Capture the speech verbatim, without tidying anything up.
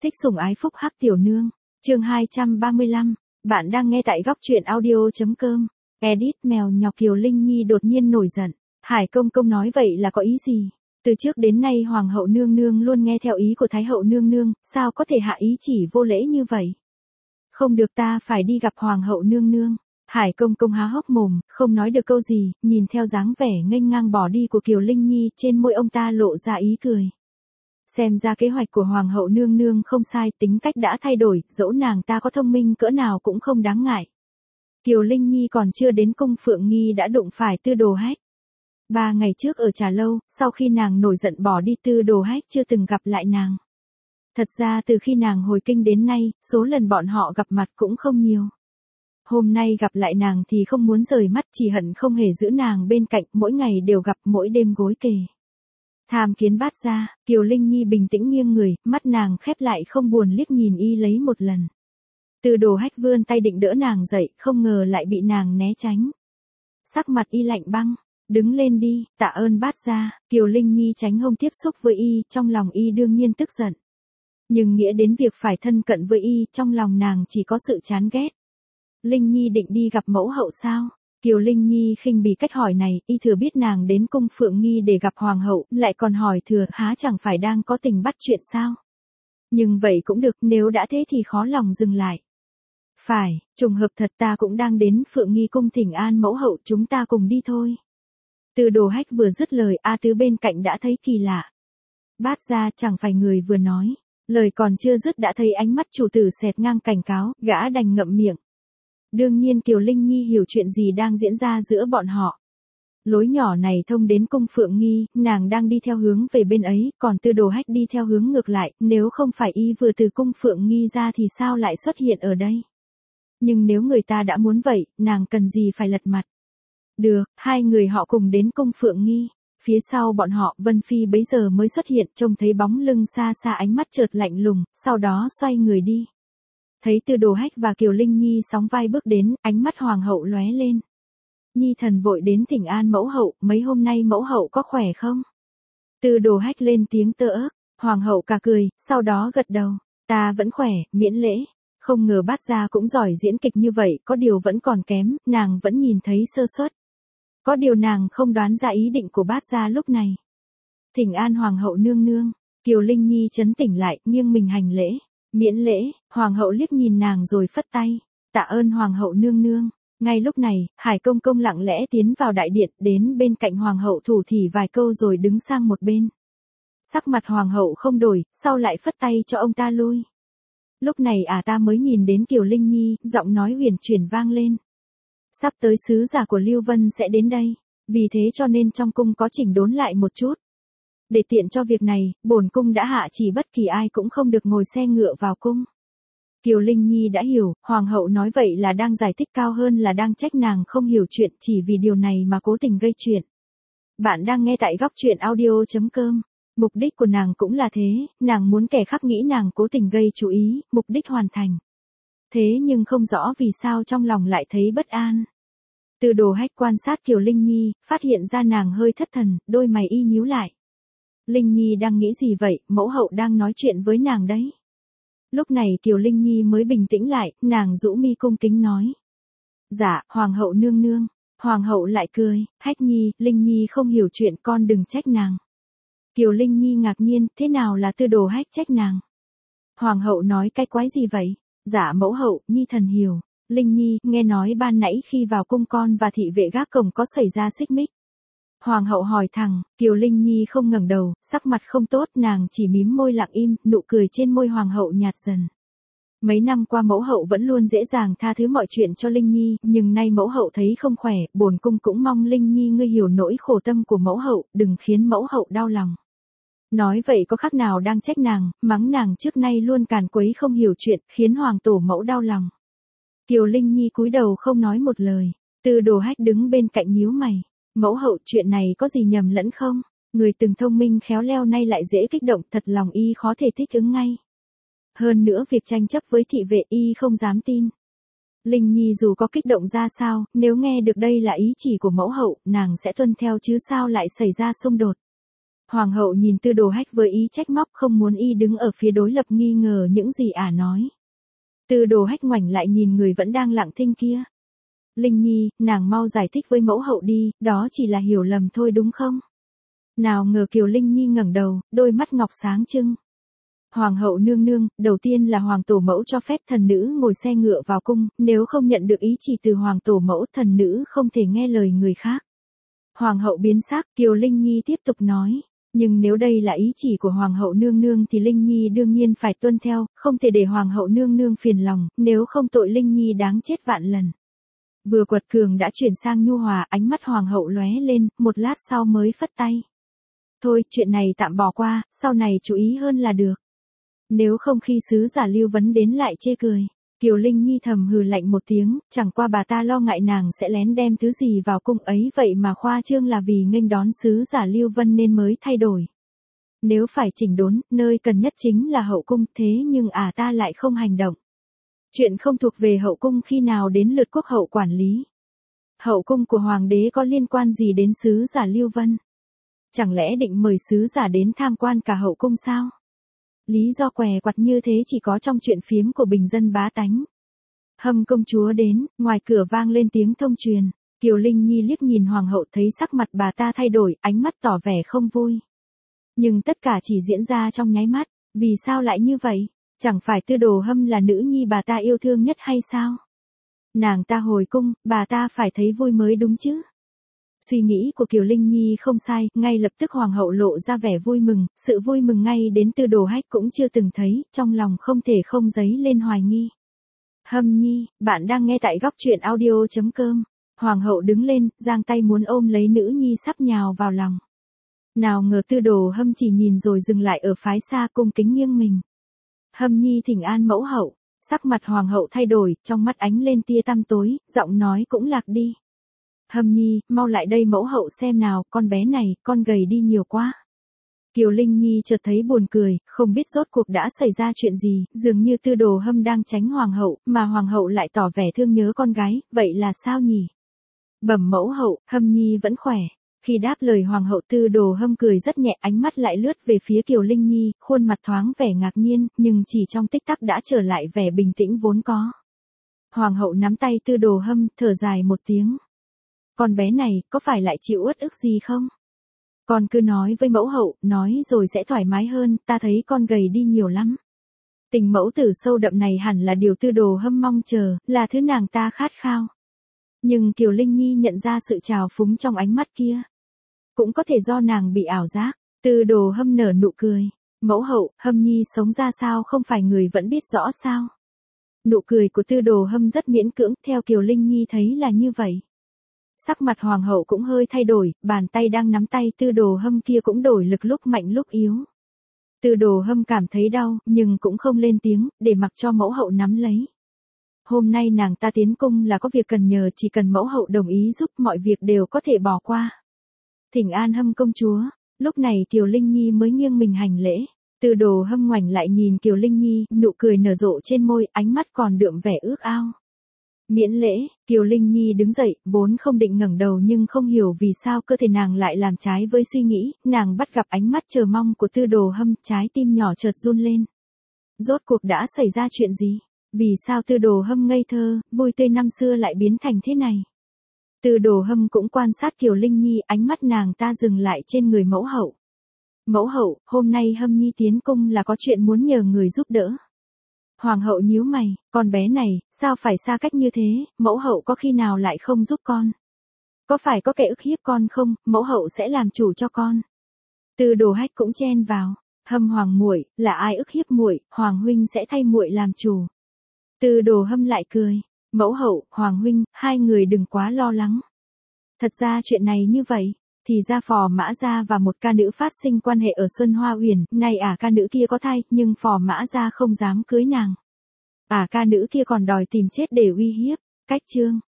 Thích sủng ái phúc hắc tiểu nương. Chương hai trăm ba mươi lăm. Bạn đang nghe tại góc truyện audio chấm com. Edit mèo nhọc Kiều Linh Nhi đột nhiên nổi giận. Hải công công nói vậy là có ý gì? Từ trước đến nay hoàng hậu nương nương luôn nghe theo ý của thái hậu nương nương, sao có thể hạ ý chỉ vô lễ như vậy? Không được, ta phải đi gặp hoàng hậu nương nương. Hải công công há hốc mồm, không nói được câu gì, nhìn theo dáng vẻ nghênh ngang bỏ đi của Kiều Linh Nhi, trên môi ông ta lộ ra ý cười. Xem ra kế hoạch của hoàng hậu nương nương không sai, tính cách đã thay đổi, dẫu nàng ta có thông minh cỡ nào cũng không đáng ngại. Kiều Linh Nhi còn chưa đến cung Phượng Nghi đã đụng phải Tư Đồ Hách. Ba ngày trước ở trà lâu, sau khi nàng nổi giận bỏ đi, Tư Đồ Hách chưa từng gặp lại nàng. Thật ra từ khi nàng hồi kinh đến nay, số lần bọn họ gặp mặt cũng không nhiều. Hôm nay gặp lại nàng thì không muốn rời mắt, chỉ hận không hề giữ nàng bên cạnh, mỗi ngày đều gặp, mỗi đêm gối kề. Tham kiến bát gia. Kiều Linh Nhi bình tĩnh nghiêng người, mắt nàng khép lại không buồn liếc nhìn y lấy một lần. Tư Đồ Hách vươn tay định đỡ nàng dậy, không ngờ lại bị nàng né tránh. Sắc mặt y lạnh băng. Đứng lên đi, tạ ơn bát gia. Kiều Linh Nhi tránh hông tiếp xúc với y, trong lòng y đương nhiên tức giận. Nhưng nghĩa đến việc phải thân cận với y, trong lòng nàng chỉ có sự chán ghét. Linh Nhi định đi gặp mẫu hậu sao? Kiều Linh Nhi khinh bỉ cách hỏi này, y thừa biết nàng đến cung Phượng Nghi để gặp hoàng hậu, lại còn hỏi thừa, há chẳng phải đang có tình bắt chuyện sao? Nhưng vậy cũng được, nếu đã thế thì khó lòng dừng lại. Phải, trùng hợp thật, ta cũng đang đến Phượng Nghi cung thỉnh an mẫu hậu, chúng ta cùng đi thôi. Tư Đồ Hách vừa dứt lời, A Tứ bên cạnh đã thấy kỳ lạ. Bát gia, chẳng phải người vừa nói, lời còn chưa dứt đã thấy ánh mắt chủ tử xẹt ngang cảnh cáo, gã đành ngậm miệng. Đương nhiên Kiều Linh Nhi hiểu chuyện gì đang diễn ra giữa bọn họ. Lối nhỏ này thông đến cung Phượng Nghi, nàng đang đi theo hướng về bên ấy, còn Tư Đồ Hách đi theo hướng ngược lại, nếu không phải y vừa từ cung Phượng Nghi ra thì sao lại xuất hiện ở đây? Nhưng nếu người ta đã muốn vậy, nàng cần gì phải lật mặt? Được, hai người họ cùng đến cung Phượng Nghi. Phía sau bọn họ, Vân Phi bấy giờ mới xuất hiện, trông thấy bóng lưng xa xa, ánh mắt chợt lạnh lùng, sau đó xoay người đi. Thấy Tư Đồ Hách và Kiều Linh Nhi sóng vai bước đến, ánh mắt hoàng hậu lóe lên. Nhi thần vội đến thỉnh an mẫu hậu, mấy hôm nay mẫu hậu có khỏe không? Tư Đồ Hách lên tiếng tơ ớt, hoàng hậu cả cười, sau đó gật đầu. Ta vẫn khỏe, miễn lễ. Không ngờ bát gia cũng giỏi diễn kịch như vậy, có điều vẫn còn kém, nàng vẫn nhìn thấy sơ suất. Có điều nàng không đoán ra ý định của bát gia lúc này. Thỉnh an hoàng hậu nương nương. Kiều Linh Nhi trấn tỉnh lại, nghiêng mình hành lễ. Miễn lễ. Hoàng hậu liếc nhìn nàng rồi phất tay. Tạ ơn hoàng hậu nương nương. Ngay lúc này, Hải công công lặng lẽ tiến vào đại điện, đến bên cạnh hoàng hậu thủ thỉ vài câu rồi đứng sang một bên. Sắc mặt hoàng hậu không đổi, sau lại phất tay cho ông ta lui. Lúc này à ta mới nhìn đến Kiều Linh Nhi, giọng nói huyền chuyển vang lên. Sắp tới sứ giả của Lưu Vân sẽ đến đây, vì thế cho nên trong cung có chỉnh đốn lại một chút. Để tiện cho việc này, bổn cung đã hạ chỉ bất kỳ ai cũng không được ngồi xe ngựa vào cung. Kiều Linh Nhi đã hiểu, hoàng hậu nói vậy là đang giải thích cao hơn là đang trách nàng không hiểu chuyện, chỉ vì điều này mà cố tình gây chuyện. Bạn đang nghe tại góc truyện audio chấm com. Mục đích của nàng cũng là thế, nàng muốn kẻ khác nghĩ nàng cố tình gây chú ý, mục đích hoàn thành. Thế nhưng không rõ vì sao trong lòng lại thấy bất an. Tư Đồ Hách quan sát Kiều Linh Nhi, phát hiện ra nàng hơi thất thần, đôi mày y nhíu lại. Linh Nhi đang nghĩ gì vậy, mẫu hậu đang nói chuyện với nàng đấy. Lúc này Kiều Linh Nhi mới bình tĩnh lại, nàng rũ mi cung kính nói. Dạ, hoàng hậu nương nương. Hoàng hậu lại cười, Hách Nhi, Linh Nhi không hiểu chuyện, con đừng trách nàng. Kiều Linh Nhi ngạc nhiên, thế nào là Tư Đồ Hách trách nàng? Hoàng hậu nói cái quái gì vậy? Dạ mẫu hậu, Nhi thần hiểu. Linh Nhi, nghe nói ban nãy khi vào cung con và thị vệ gác cổng có xảy ra xích mích. Hoàng hậu hỏi thẳng, Kiều Linh Nhi không ngẩng đầu, sắc mặt không tốt, nàng chỉ mím môi lặng im, nụ cười trên môi hoàng hậu nhạt dần. Mấy năm qua mẫu hậu vẫn luôn dễ dàng tha thứ mọi chuyện cho Linh Nhi, nhưng nay mẫu hậu thấy không khỏe, bổn cung cũng mong Linh Nhi ngươi hiểu nỗi khổ tâm của mẫu hậu, đừng khiến mẫu hậu đau lòng. Nói vậy có khác nào đang trách nàng, mắng nàng trước nay luôn càn quấy không hiểu chuyện, khiến hoàng tổ mẫu đau lòng. Kiều Linh Nhi cúi đầu không nói một lời. Tư Đồ Hách đứng bên cạnh nhíu mày. Mẫu hậu, chuyện này có gì nhầm lẫn không? Người từng thông minh khéo léo nay lại dễ kích động, thật lòng y khó thể thích ứng ngay. Hơn nữa việc tranh chấp với thị vệ y không dám tin. Linh Nhi dù có kích động ra sao, nếu nghe được đây là ý chỉ của mẫu hậu, nàng sẽ tuân theo chứ sao lại xảy ra xung đột. Hoàng hậu nhìn Tư Đồ Hách với ý trách móc, không muốn y đứng ở phía đối lập nghi ngờ những gì ả nói. Tư Đồ Hách ngoảnh lại nhìn người vẫn đang lặng thinh kia. Linh Nhi, nàng mau giải thích với mẫu hậu đi, đó chỉ là hiểu lầm thôi đúng không? Nào ngờ Kiều Linh Nhi ngẩng đầu, đôi mắt ngọc sáng trưng. Hoàng hậu nương nương, đầu tiên là hoàng tổ mẫu cho phép thần nữ ngồi xe ngựa vào cung, nếu không nhận được ý chỉ từ hoàng tổ mẫu, thần nữ không thể nghe lời người khác. Hoàng hậu biến sắc, Kiều Linh Nhi tiếp tục nói. Nhưng nếu đây là ý chỉ của Hoàng hậu nương nương thì Linh Nhi đương nhiên phải tuân theo, không thể để Hoàng hậu nương nương phiền lòng, nếu không tội Linh Nhi đáng chết vạn lần. Vừa quật cường đã chuyển sang nhu hòa, ánh mắt Hoàng hậu lóe lên, một lát sau mới phất tay. Thôi, chuyện này tạm bỏ qua, sau này chú ý hơn là được. Nếu không khi sứ giả Lưu Vấn đến lại chê cười. Kiều Linh Nhi thầm hừ lạnh một tiếng, chẳng qua bà ta lo ngại nàng sẽ lén đem thứ gì vào cung ấy, vậy mà khoa trương là vì nghênh đón sứ giả Lưu Vân nên mới thay đổi. Nếu phải chỉnh đốn, nơi cần nhất chính là hậu cung, thế nhưng à ta lại không hành động. Chuyện không thuộc về hậu cung khi nào đến lượt quốc hậu quản lý. Hậu cung của hoàng đế có liên quan gì đến sứ giả Lưu Vân? Chẳng lẽ định mời sứ giả đến tham quan cả hậu cung sao? Lý do què quặt như thế chỉ có trong chuyện phiếm của bình dân bá tánh. Hâm công chúa đến, ngoài cửa vang lên tiếng thông truyền. Kiều Linh Nhi liếc nhìn hoàng hậu, thấy sắc mặt bà ta thay đổi, ánh mắt tỏ vẻ không vui. Nhưng tất cả chỉ diễn ra trong nháy mắt, vì sao lại như vậy? Chẳng phải Tư Đồ Hâm là nữ nhi bà ta yêu thương nhất hay sao? Nàng ta hồi cung, bà ta phải thấy vui mới đúng chứ. Suy nghĩ của Kiều Linh Nhi không sai, ngay lập tức hoàng hậu lộ ra vẻ vui mừng, sự vui mừng ngay đến Tư Đồ Hách cũng chưa từng thấy, trong lòng không thể không dấy lên hoài nghi. Hâm Nhi, bạn đang nghe tại góc truyện audio chấm com. Hoàng hậu đứng lên, giang tay muốn ôm lấy nữ nhi sắp nhào vào lòng. Nào ngờ Tư Đồ Hâm chỉ nhìn rồi dừng lại ở phái xa, cung kính nghiêng mình. Hâm Nhi thỉnh an mẫu hậu. Sắc mặt hoàng hậu thay đổi, trong mắt ánh lên tia tăm tối, giọng nói cũng lạc đi. Hâm Nhi, mau lại đây mẫu hậu xem nào, con bé này, con gầy đi nhiều quá. Kiều Linh Nhi chợt thấy buồn cười, không biết rốt cuộc đã xảy ra chuyện gì, dường như Tư Đồ Hâm đang tránh hoàng hậu, mà hoàng hậu lại tỏ vẻ thương nhớ con gái, vậy là sao nhỉ? Bẩm mẫu hậu, Hâm Nhi vẫn khỏe. Khi đáp lời hoàng hậu, Tư Đồ Hâm cười rất nhẹ, ánh mắt lại lướt về phía Kiều Linh Nhi, khuôn mặt thoáng vẻ ngạc nhiên, nhưng chỉ trong tích tắc đã trở lại vẻ bình tĩnh vốn có. Hoàng hậu nắm tay Tư Đồ Hâm, thở dài một tiếng. Con bé này, có phải lại chịu uất ức gì không? Con cứ nói với mẫu hậu, nói rồi sẽ thoải mái hơn, ta thấy con gầy đi nhiều lắm. Tình mẫu tử sâu đậm này hẳn là điều Tư Đồ Hâm mong chờ, là thứ nàng ta khát khao. Nhưng Kiều Linh Nhi nhận ra sự trào phúng trong ánh mắt kia. Cũng có thể do nàng bị ảo giác. Tư Đồ Hâm nở nụ cười. Mẫu hậu, Hâm Nhi sống ra sao không phải người vẫn biết rõ sao? Nụ cười của Tư Đồ Hâm rất miễn cưỡng, theo Kiều Linh Nhi thấy là như vậy. Sắc mặt hoàng hậu cũng hơi thay đổi, bàn tay đang nắm tay Tư Đồ Hâm kia cũng đổi lực, lúc mạnh lúc yếu. Tư Đồ Hâm cảm thấy đau, nhưng cũng không lên tiếng, để mặc cho mẫu hậu nắm lấy. Hôm nay nàng ta tiến cung là có việc cần nhờ, chỉ cần mẫu hậu đồng ý giúp, mọi việc đều có thể bỏ qua. Thỉnh an Hâm công chúa. Lúc này Kiều Linh Nhi mới nghiêng mình hành lễ. Tư Đồ Hâm ngoảnh lại nhìn Kiều Linh Nhi, nụ cười nở rộ trên môi, ánh mắt còn đượm vẻ ước ao. Miễn lễ, Kiều Linh Nhi đứng dậy, vốn không định ngẩng đầu nhưng không hiểu vì sao cơ thể nàng lại làm trái với suy nghĩ, nàng bắt gặp ánh mắt chờ mong của Tư Đồ Hâm, trái tim nhỏ chợt run lên. Rốt cuộc đã xảy ra chuyện gì? Vì sao Tư Đồ Hâm ngây thơ, vui tươi năm xưa lại biến thành thế này? Tư Đồ Hâm cũng quan sát Kiều Linh Nhi, ánh mắt nàng ta dừng lại trên người mẫu hậu. Mẫu hậu, hôm nay Hâm Nhi tiến cung là có chuyện muốn nhờ người giúp đỡ. Hoàng hậu nhíu mày, con bé này, sao phải xa cách như thế, mẫu hậu có khi nào lại không giúp con? Có phải có kẻ ức hiếp con không, mẫu hậu sẽ làm chủ cho con. Tư Đồ Hách cũng chen vào, Hâm hoàng muội, là ai ức hiếp muội, hoàng huynh sẽ thay muội làm chủ. Tư Đồ Hâm lại cười, mẫu hậu, hoàng huynh, hai người đừng quá lo lắng. Thật ra chuyện này như vậy, thì ra Phò Mã Gia và một ca nữ phát sinh quan hệ ở Xuân Hoa Uyển, này ả ca nữ kia có thai, nhưng Phò Mã Gia không dám cưới nàng. Ả ca nữ kia còn đòi tìm chết để uy hiếp. Cách chương